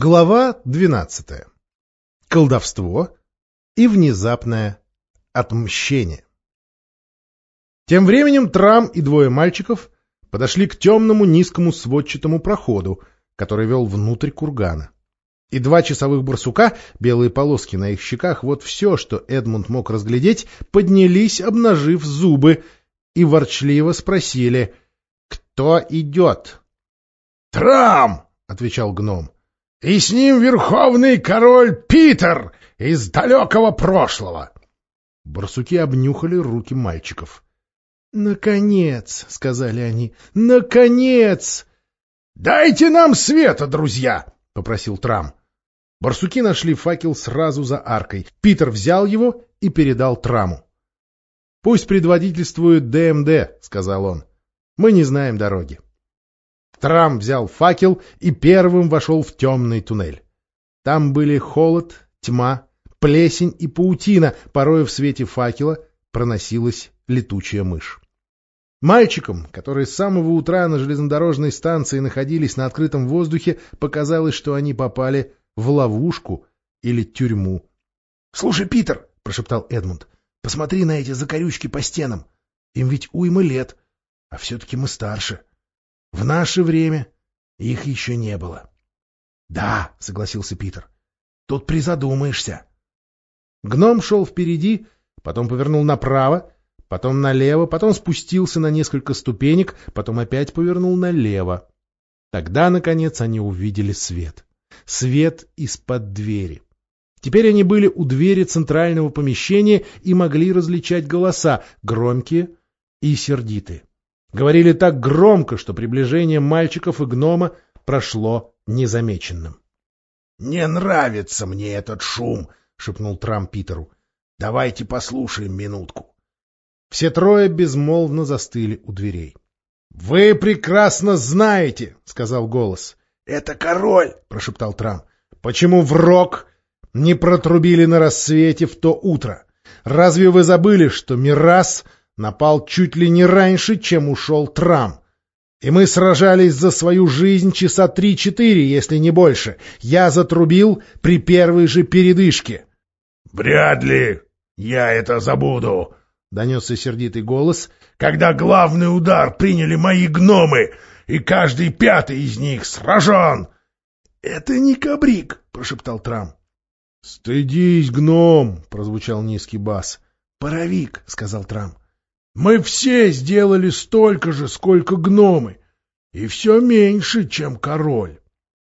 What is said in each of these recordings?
Глава 12. Колдовство и внезапное отмщение. Тем временем Трам и двое мальчиков подошли к темному низкому сводчатому проходу, который вел внутрь кургана. И два часовых барсука, белые полоски на их щеках, вот все, что Эдмунд мог разглядеть, поднялись, обнажив зубы, и ворчливо спросили: «Кто идет?» «Трам!» — отвечал гном. «И с ним верховный король Питер из далекого прошлого!» Барсуки обнюхали руки мальчиков. «Наконец!» — сказали они. «Наконец!» «Дайте нам света, друзья!» — попросил Трам. Барсуки нашли факел сразу за аркой. Питер взял его и передал Траму. «Пусть предводительствует ДМД», — сказал он. «Мы не знаем дороги». Трам взял факел и первым вошел в темный туннель. Там были холод, тьма, плесень и паутина, порой в свете факела проносилась летучая мышь. Мальчикам, которые с самого утра на железнодорожной станции находились на открытом воздухе, показалось, что они попали в ловушку или тюрьму. — Слушай, Питер, — прошептал Эдмунд, — посмотри на эти закорючки по стенам. Им ведь уйма лет, а все-таки мы старше. В наше время их еще не было. — Да, — согласился Питер, — тут призадумаешься. Гном шел впереди, потом повернул направо, потом налево, потом спустился на несколько ступенек, потом опять повернул налево. Тогда, наконец, они увидели свет. Свет из-под двери. Теперь они были у двери центрального помещения и могли различать голоса, громкие и сердитые. Говорили так громко, что приближение мальчиков и гнома прошло незамеченным. — Не нравится мне этот шум, — шепнул Трам Питеру. — Давайте послушаем минутку. Все трое безмолвно застыли у дверей. — Вы прекрасно знаете, — сказал голос. — Это король, — прошептал Трам. — Почему в рог не протрубили на рассвете в то утро? Разве вы забыли, что Мирас напал чуть ли не раньше, чем ушел Трам? И мы сражались за свою жизнь часа 3-4, если не больше. Я затрубил при первой же передышке. — Вряд ли я это забуду, — донесся сердитый голос, — когда главный удар приняли мои гномы, и каждый пятый из них сражен. — Это не кабрик, — прошептал Трам. — Стыдись, гном, — прозвучал низкий бас. — Паровик, — сказал Трам. — Мы все сделали столько же, сколько гномы, и все меньше, чем король.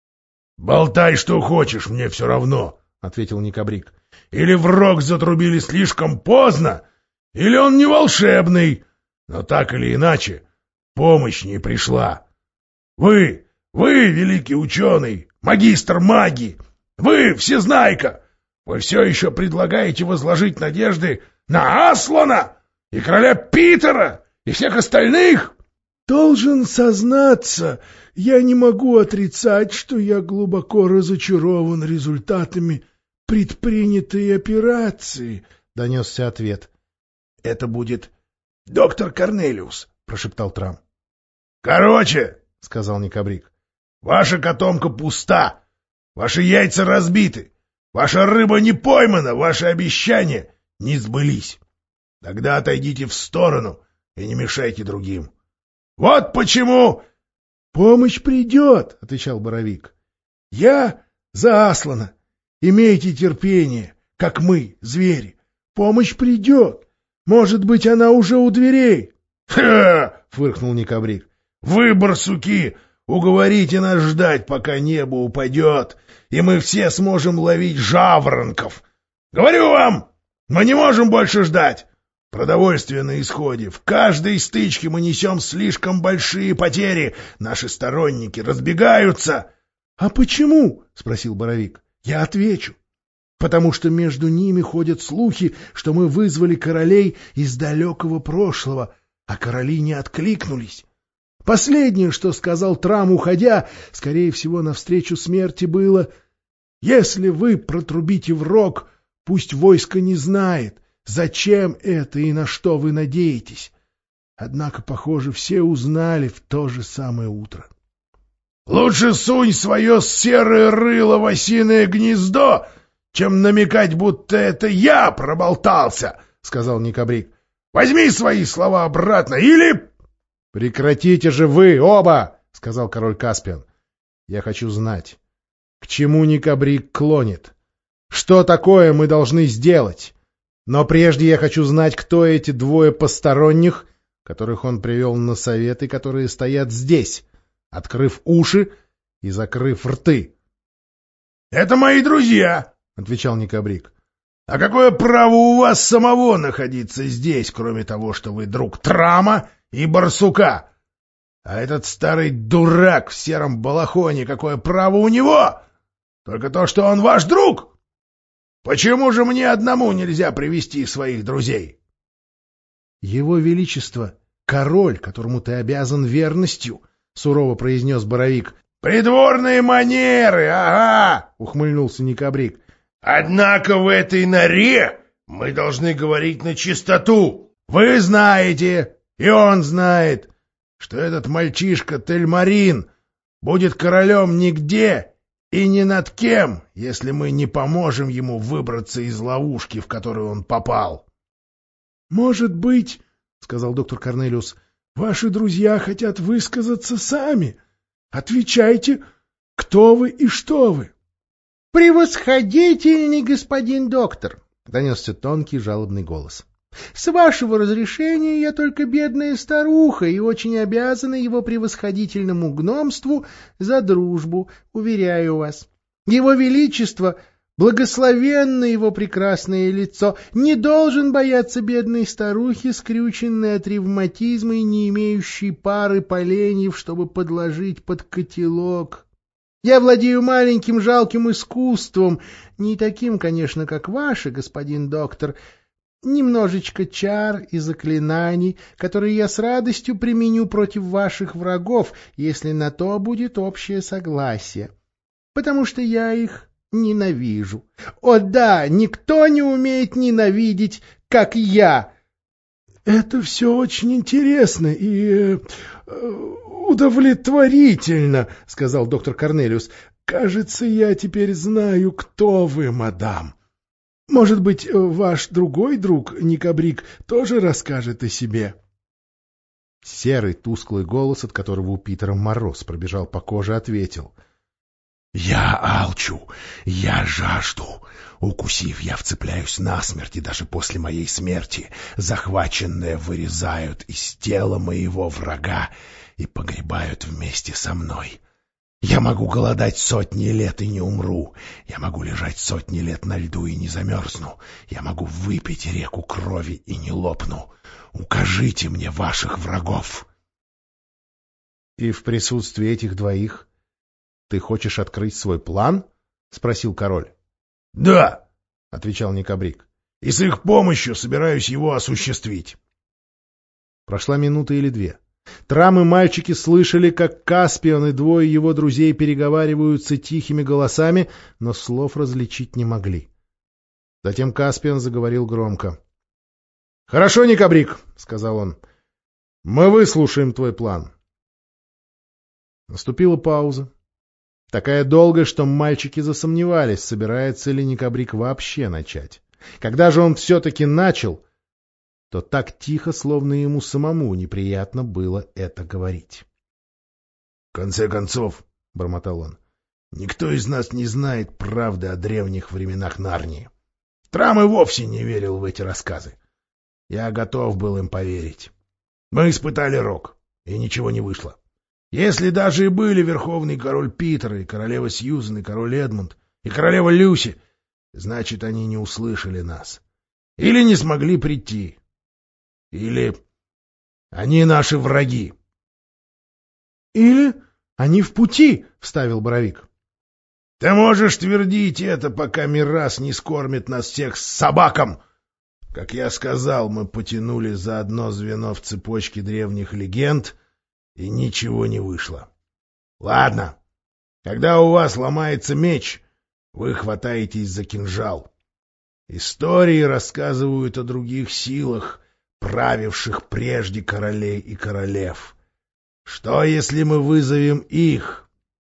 — Болтай, что хочешь, мне все равно, — ответил Никабрик. — Или в рог затрубили слишком поздно, или он не волшебный, но так или иначе помощь не пришла. Вы, великий ученый, магистр магии, вы, всезнайка, вы все еще предлагаете возложить надежды на Аслана и короля Питера и всех остальных? — Должен сознаться, я не могу отрицать, что я глубоко разочарован результатами предпринятой операции, — донесся ответ. — Это будет доктор Корнелиус, — прошептал Трам. — Короче, — сказал Никабрик, — ваша котомка пуста, ваши яйца разбиты, ваша рыба не поймана, ваши обещания не сбылись. Тогда отойдите в сторону и не мешайте другим. Вот почему... — Помощь придет, — отвечал Боровик. — Я за Аслана. Имейте терпение, как мы, звери. Помощь придет. Может быть, она уже у дверей. — Ха! — фыркнул Никабрик. — Вы, барсуки, уговорите нас ждать, пока небо упадет, и мы все сможем ловить жаворонков. Говорю вам, мы не можем больше ждать. Продовольствие на исходе. В каждой стычке мы несем слишком большие потери. Наши сторонники разбегаются. — А почему? — спросил Боровик. — Я отвечу. Потому что между ними ходят слухи, что мы вызвали королей из далекого прошлого, а короли не откликнулись. Последнее, что сказал Трам, уходя, скорее всего, навстречу смерти, было: «Если вы протрубите в рог, пусть войско не знает, зачем это и на что вы надеетесь». Однако, похоже, все узнали в то же самое утро. Лучше сунь свое серое рыло в осиное гнездо, чем намекать, будто это я проболтался, — сказал Никабрик. — Возьми свои слова обратно, или... — Прекратите же вы оба, — сказал король Каспиан. — Я хочу знать, к чему Никабрик клонит. Что такое мы должны сделать? Но прежде я хочу знать, кто эти двое посторонних, которых он привел на совет и которые стоят здесь, открыв уши и закрыв рты. — Это мои друзья, — отвечал Никабрик. — А какое право у вас самого находиться здесь, кроме того, что вы друг Трама и Барсука? А этот старый дурак в сером балахоне, какое право у него? Только то, что он ваш друг? Почему же мне одному нельзя привести своих друзей? — Его Величество — король, которому ты обязан верностью, — сурово произнес Боровик. — Придворные манеры, ага! — ухмыльнулся Никабрик. — Однако в этой норе мы должны говорить на чистоту. Вы знаете, и он знает, что этот мальчишка Тельмарин будет королем нигде и ни над кем, если мы не поможем ему выбраться из ловушки, в которую он попал. — Может быть, — сказал доктор Корнелиус, — ваши друзья хотят высказаться сами. Отвечайте, кто вы и что вы. — Превосходительный господин доктор! — донесся тонкий жалобный голос. — С вашего разрешения я только бедная старуха и очень обязана его превосходительному гномству за дружбу, уверяю вас. Его Величество, благословенно его прекрасное лицо, не должен бояться бедной старухи, скрюченной от ревматизма и не имеющей пары поленьев, чтобы подложить под котелок. Я владею маленьким жалким искусством, не таким, конечно, как ваше, господин доктор, немножечко чар и заклинаний, которые я с радостью применю против ваших врагов, если на то будет общее согласие, потому что я их ненавижу. О да, никто не умеет ненавидеть, как я. — Это все очень интересно и удовлетворительно, — сказал доктор Корнелиус. — Кажется, я теперь знаю, кто вы, мадам. Может быть, ваш другой друг, Никабрик, тоже расскажет о себе? Серый тусклый голос, от которого у Питера мороз пробежал по коже, ответил. — Я алчу, я жажду. Укусив, я вцепляюсь насмерть, и даже после моей смерти захваченное вырезают из тела моего врага и погребают вместе со мной. Я могу голодать сотни лет и не умру. Я могу лежать сотни лет на льду и не замерзну. Я могу выпить реку крови и не лопну. Укажите мне ваших врагов. — И в присутствии этих двоих ты хочешь открыть свой план? — спросил король. — Да, — отвечал Никабрик. — и с их помощью собираюсь его осуществить. Прошла минута или две. Трам и мальчики слышали, как Каспиан и двое его друзей переговариваются тихими голосами, но слов различить не могли. Затем Каспиан заговорил громко. — Хорошо, Никабрик, — сказал он, — мы выслушаем твой план. Наступила пауза. Такая долгая, что мальчики засомневались, собирается ли Никабрик вообще начать. Когда же он все-таки начал, то так тихо, словно ему самому неприятно было это говорить. — В конце концов, — бормотал он, — никто из нас не знает правды о древних временах Нарнии. Трам и вовсе не верил в эти рассказы. Я готов был им поверить. Мы испытали рок, и ничего не вышло. Если даже и были верховный король Питер, и королева Сьюзен, и король Эдмунд, и королева Люси, значит, они не услышали нас. Или не смогли прийти. Или они наши враги. — Или они в пути, — вставил Боровик. — Ты можешь твердить это, пока Мирас не скормит нас всех с собаком. Как я сказал, мы потянули за одно звено в цепочке древних легенд, и ничего не вышло. Ладно, когда у вас ломается меч, вы хватаетесь за кинжал. Истории рассказывают о других силах, правивших прежде королей и королев. Что, если мы вызовем их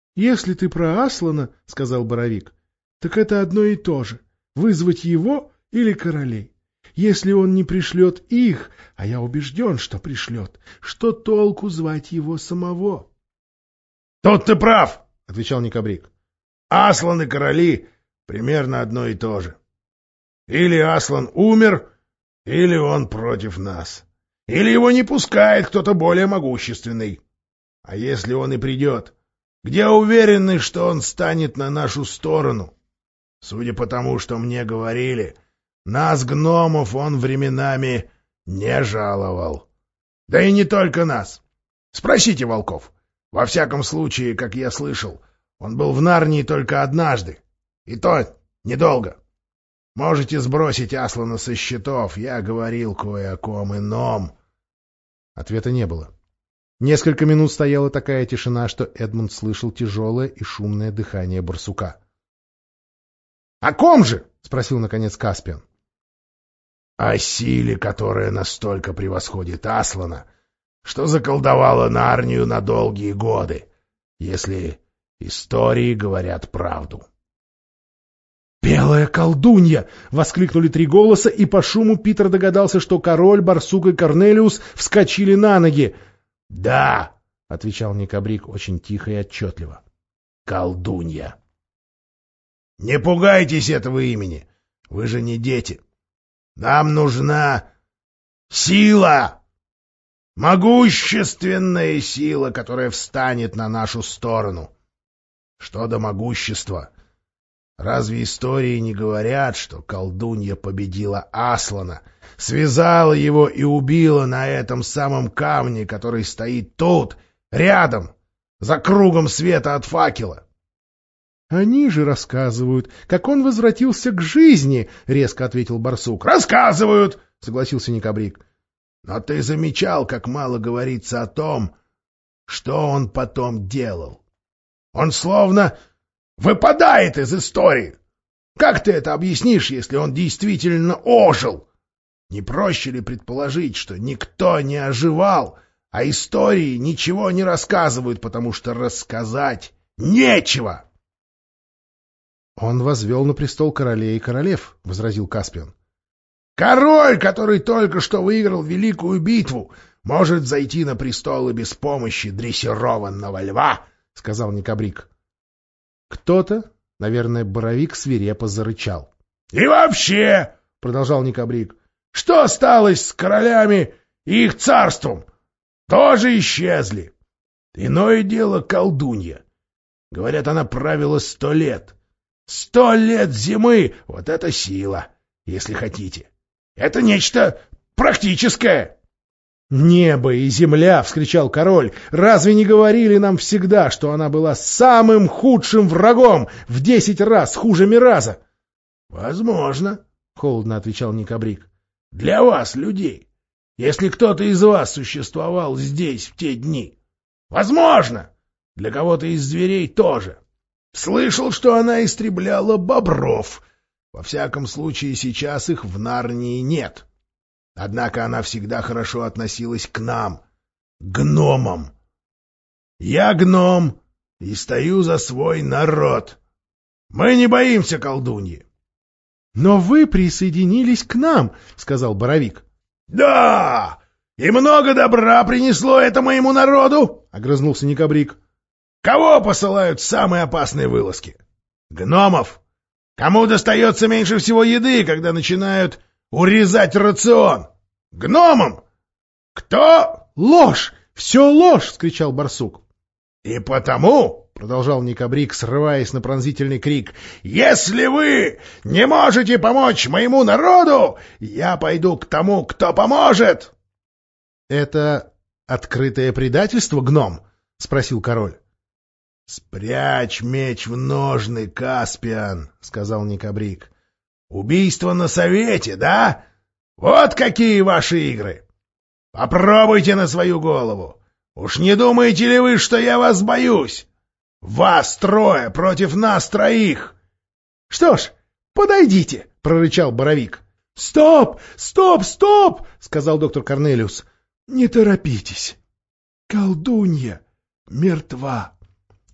— Если ты про Аслана, — сказал Боровик, — так это одно и то же — вызвать его или королей. Если он не пришлет их, а я убежден, что пришлет, что толку звать его самого? — Тут ты прав, — отвечал Никабрик. — Аслан и короли примерно одно и то же. Или Аслан умер, или он против нас. Или его не пускает кто-то более могущественный. А если он и придет, где уверены, что он станет на нашу сторону? Судя по тому, что мне говорили, нас, гномов, он временами не жаловал. Да и не только нас. Спросите волков. Во всяком случае, как я слышал, он был в Нарнии только однажды. И то недолго. Можете сбросить Аслана со счетов, я говорил кое о ком ином. Ответа не было. Несколько минут стояла такая тишина, что Эдмунд слышал тяжелое и шумное дыхание барсука. — О ком же? — спросил, наконец, Каспиан. — О силе, которая настолько превосходит Аслана, что заколдовала Нарнию на долгие годы, если истории говорят правду. «Белая колдунья!» — воскликнули три голоса, и по шуму Питер догадался, что король, барсук и Корнелиус вскочили на ноги. «Да!» — отвечал Никабрик очень тихо и отчетливо. «Колдунья!» «Не пугайтесь этого имени, вы же не дети. Нам нужна сила, могущественная сила, которая встанет на нашу сторону. Что до могущества... Разве истории не говорят, что колдунья победила Аслана, связала его и убила на этом самом камне, который стоит тут, рядом, за кругом света от факела? — Они же рассказывают, как он возвратился к жизни, — резко ответил барсук. — Рассказывают, — согласился Никабрик. — Но ты замечал, как мало говорится о том, что он потом делал? Он словно... выпадает из истории. Как ты это объяснишь, если он действительно ожил? Не проще ли предположить, что никто не оживал, а истории ничего не рассказывают, потому что рассказать нечего? — Он возвел на престол королей и королев, — возразил Каспиан. — Король, который только что выиграл великую битву, может зайти на престол и без помощи дрессированного льва, — сказал Никабрик. Кто-то, наверное, Боровик, свирепо зарычал. — И вообще, — продолжал Никабрик, — что осталось с королями и их царством? Тоже исчезли. Иное дело колдунья. Говорят, она правила 100 лет. 100 лет зимы — вот это сила, если хотите. Это нечто практическое. «Небо и земля!» — вскричал король. «Разве не говорили нам всегда, что она была самым худшим врагом, в 10 раз хуже Мираза?» «Возможно», — холодно отвечал Никабрик. «Для вас, людей, если кто-то из вас существовал здесь в те дни. Возможно, для кого-то из зверей тоже. Слышал, что она истребляла бобров. Во всяком случае, сейчас их в Нарнии нет». Однако она всегда хорошо относилась к нам, гномам. Я гном и стою за свой народ. Мы не боимся колдуньи. — Но вы присоединились к нам, — сказал Боровик. — Да, и много добра принесло это моему народу, — огрызнулся Никабрик. — Кого посылают в самые опасные вылазки? Гномов. Кому достается меньше всего еды, когда начинают... урезать рацион? Гномам! Кто? — Ложь! Все ложь! — вскричал барсук. — И потому, — продолжал Никабрик, срываясь на пронзительный крик, — если вы не можете помочь моему народу, я пойду к тому, кто поможет. — Это открытое предательство, гном? — спросил король. — Спрячь меч в ножны, Каспиан, — сказал Никабрик. Убийство на совете, да? Вот какие ваши игры! Попробуйте на свою голову. Уж не думаете ли вы, что я вас боюсь? Вас 3 против нас 3. — Что ж, подойдите, — прорычал Боровик. — Стоп! Стоп! Стоп! — сказал доктор Корнелиус. — Не торопитесь. Колдунья мертва.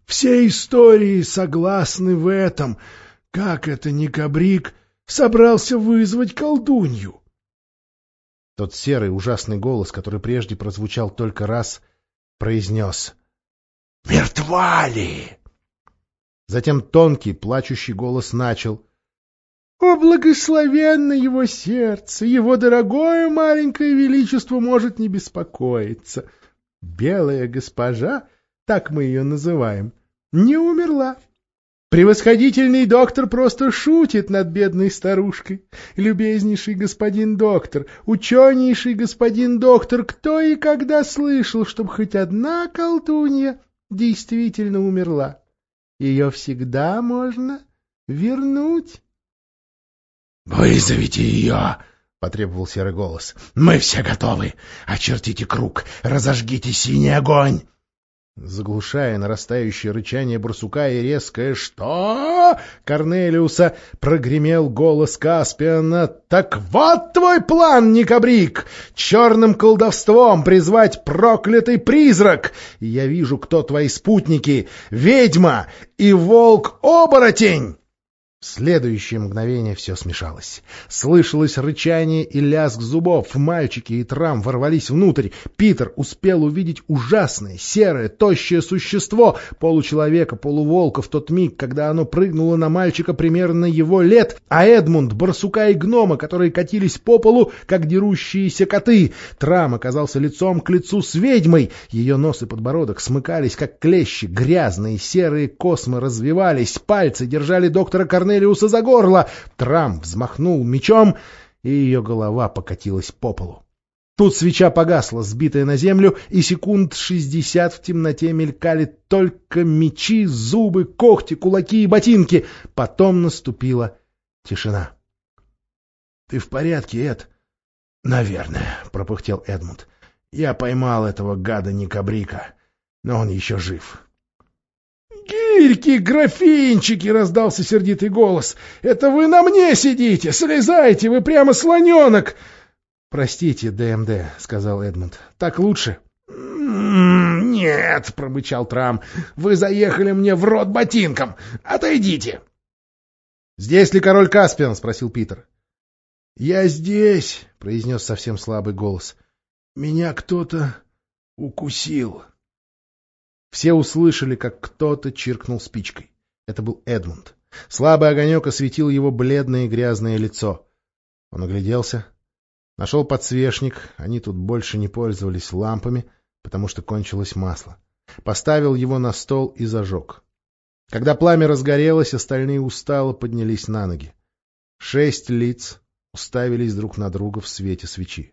Все истории согласны в этом. Как это Никабрик собрался вызвать колдунью? Тот серый ужасный голос, который прежде прозвучал только раз, произнес: «Мертва ли?» Затем тонкий, плачущий голос начал: «О, благословенно его сердце! Его дорогое маленькое величество может не беспокоиться. Белая госпожа, так мы ее называем, не умерла. Превосходительный доктор просто шутит над бедной старушкой. Любезнейший господин доктор, ученейший господин доктор, кто и когда слышал, чтобы хоть одна колдунья действительно умерла? Ее всегда можно вернуть». «Вызовите ее!» — потребовал серый голос. «Мы все готовы! Очертите круг! Разожгите синий огонь!» Заглушая нарастающее рычание барсука и резкое «Что?» Корнелиуса, прогремел голос Каспиана: «Так вот твой план, Никабрик! Черным колдовством призвать проклятый призрак! Я вижу, кто твои спутники: ведьма и волк-оборотень!» В следующее мгновение все смешалось. Слышалось рычание и лязг зубов. Мальчики и Трам ворвались внутрь. Питер успел увидеть ужасное, серое, тощее существо, получеловека, полуволка, в тот миг, когда оно прыгнуло на мальчика примерно его лет, а Эдмунд — барсука и гнома, которые катились по полу, как дерущиеся коты. Трам оказался лицом к лицу с ведьмой. Ее нос и подбородок смыкались, как клещи. Грязные серые космы развивались. Пальцы держали доктора Корнелиуса за горло. Трам взмахнул мечом, и ее голова покатилась по полу. Тут свеча погасла, сбитая на землю, и секунд 60 в темноте мелькали только мечи, зубы, когти, кулаки и ботинки. Потом наступила тишина. — Ты в порядке, Эд? — Наверное, — пропыхтел Эдмунд. — Я поймал этого гада Никабрика, но он еще жив. «Гирьки, графинчики!» — раздался сердитый голос. «Это вы на мне сидите! Слезайте, вы прямо слоненок!» «Простите, ДМД», — сказал Эдмунд. «Так лучше?» «Нет», — промычал Трам, — «вы заехали мне в рот ботинком! Отойдите!» «Здесь ли король Каспиан?» — спросил Питер. «Я здесь», — произнес совсем слабый голос. «Меня кто-то укусил». Все услышали, как кто-то чиркнул спичкой. Это был Эдмунд. Слабый огонек осветил его бледное и грязное лицо. Он огляделся, нашел подсвечник, они тут больше не пользовались лампами, потому что кончилось масло. Поставил его на стол и зажег. Когда пламя разгорелось, остальные устало поднялись на ноги. 6 лиц уставились друг на друга в свете свечи.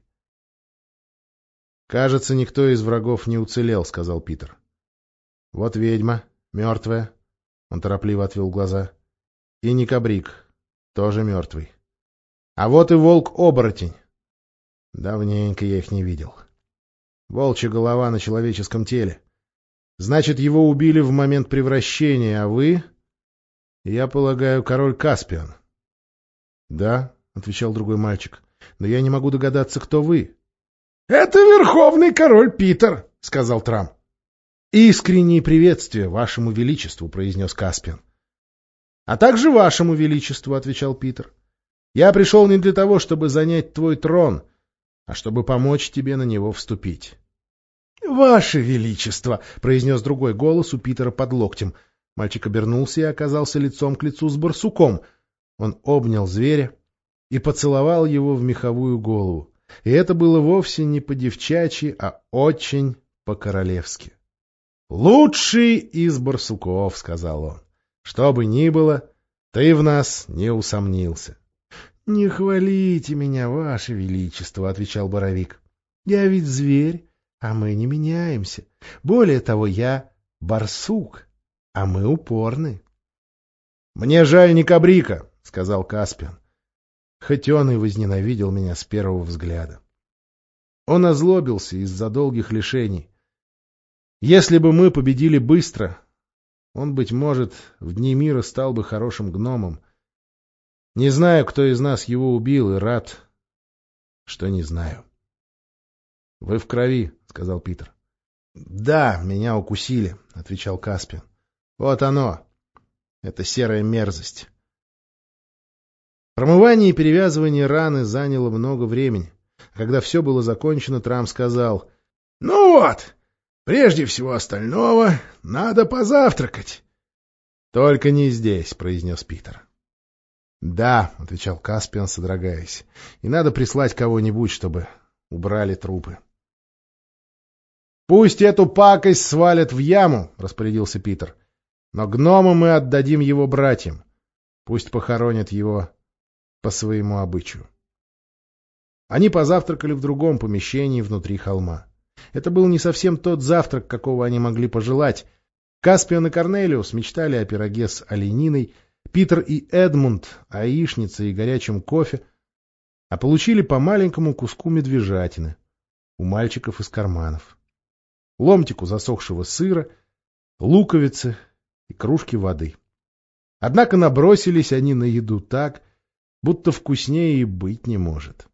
«Кажется, никто из врагов не уцелел», — сказал Питер. «Вот ведьма, мертвая», — он торопливо отвел глаза, — «и Никабрик, тоже мертвый. А вот и волк-оборотень. Давненько я их не видел. Волчья голова на человеческом теле. Значит, его убили в момент превращения, а вы, я полагаю, король Каспиан». «Да», — отвечал другой мальчик, — «но я не могу догадаться, кто вы». «Это верховный король Питер», — сказал Трам. «Искренние приветствия вашему величеству», — произнес Каспиан. «А также вашему величеству», — отвечал Питер. «Я пришел не для того, чтобы занять твой трон, а чтобы помочь тебе на него вступить». «Ваше величество», — произнес другой голос у Питера под локтем. Мальчик обернулся и оказался лицом к лицу с барсуком. Он обнял зверя и поцеловал его в меховую голову. И это было вовсе не по-девчачьи, а очень по-королевски. «Лучший из барсуков», — сказал он. «Что бы ни было, ты в нас не усомнился». «Не хвалите меня, ваше величество», — отвечал Боровик. «Я ведь зверь, а мы не меняемся. Более того, я барсук, а мы упорны». «Мне жаль Никабрика», — сказал Каспиан. Хоть он и возненавидел меня с первого взгляда. Он озлобился из-за долгих лишений. Если бы мы победили быстро, он, быть может, в дни мира стал бы хорошим гномом. Не знаю, кто из нас его убил, и рад, что не знаю. — Вы в крови, — сказал Питер. — Да, меня укусили, — отвечал Каспиан. Вот оно, это серая мерзость. Промывание и перевязывание раны заняло много времени. Когда все было закончено, Трам сказал: — Ну вот, прежде всего остального надо позавтракать. — Только не здесь, — произнес Питер. — Да, — отвечал Каспиан, содрогаясь, — и надо прислать кого-нибудь, чтобы убрали трупы. — Пусть эту пакость свалят в яму, — распорядился Питер. — Но гнома мы отдадим его братьям. Пусть похоронят его по своему обычаю. Они позавтракали в другом помещении внутри холма. Это был не совсем тот завтрак, какого они могли пожелать. Каспиан и Корнелиус мечтали о пироге с олениной, Питер и Эдмунд о яичнице и горячем кофе, а получили по маленькому куску медвежатины у мальчиков из карманов, ломтику засохшего сыра, луковицы и кружки воды. Однако набросились они на еду так, будто вкуснее и быть не может.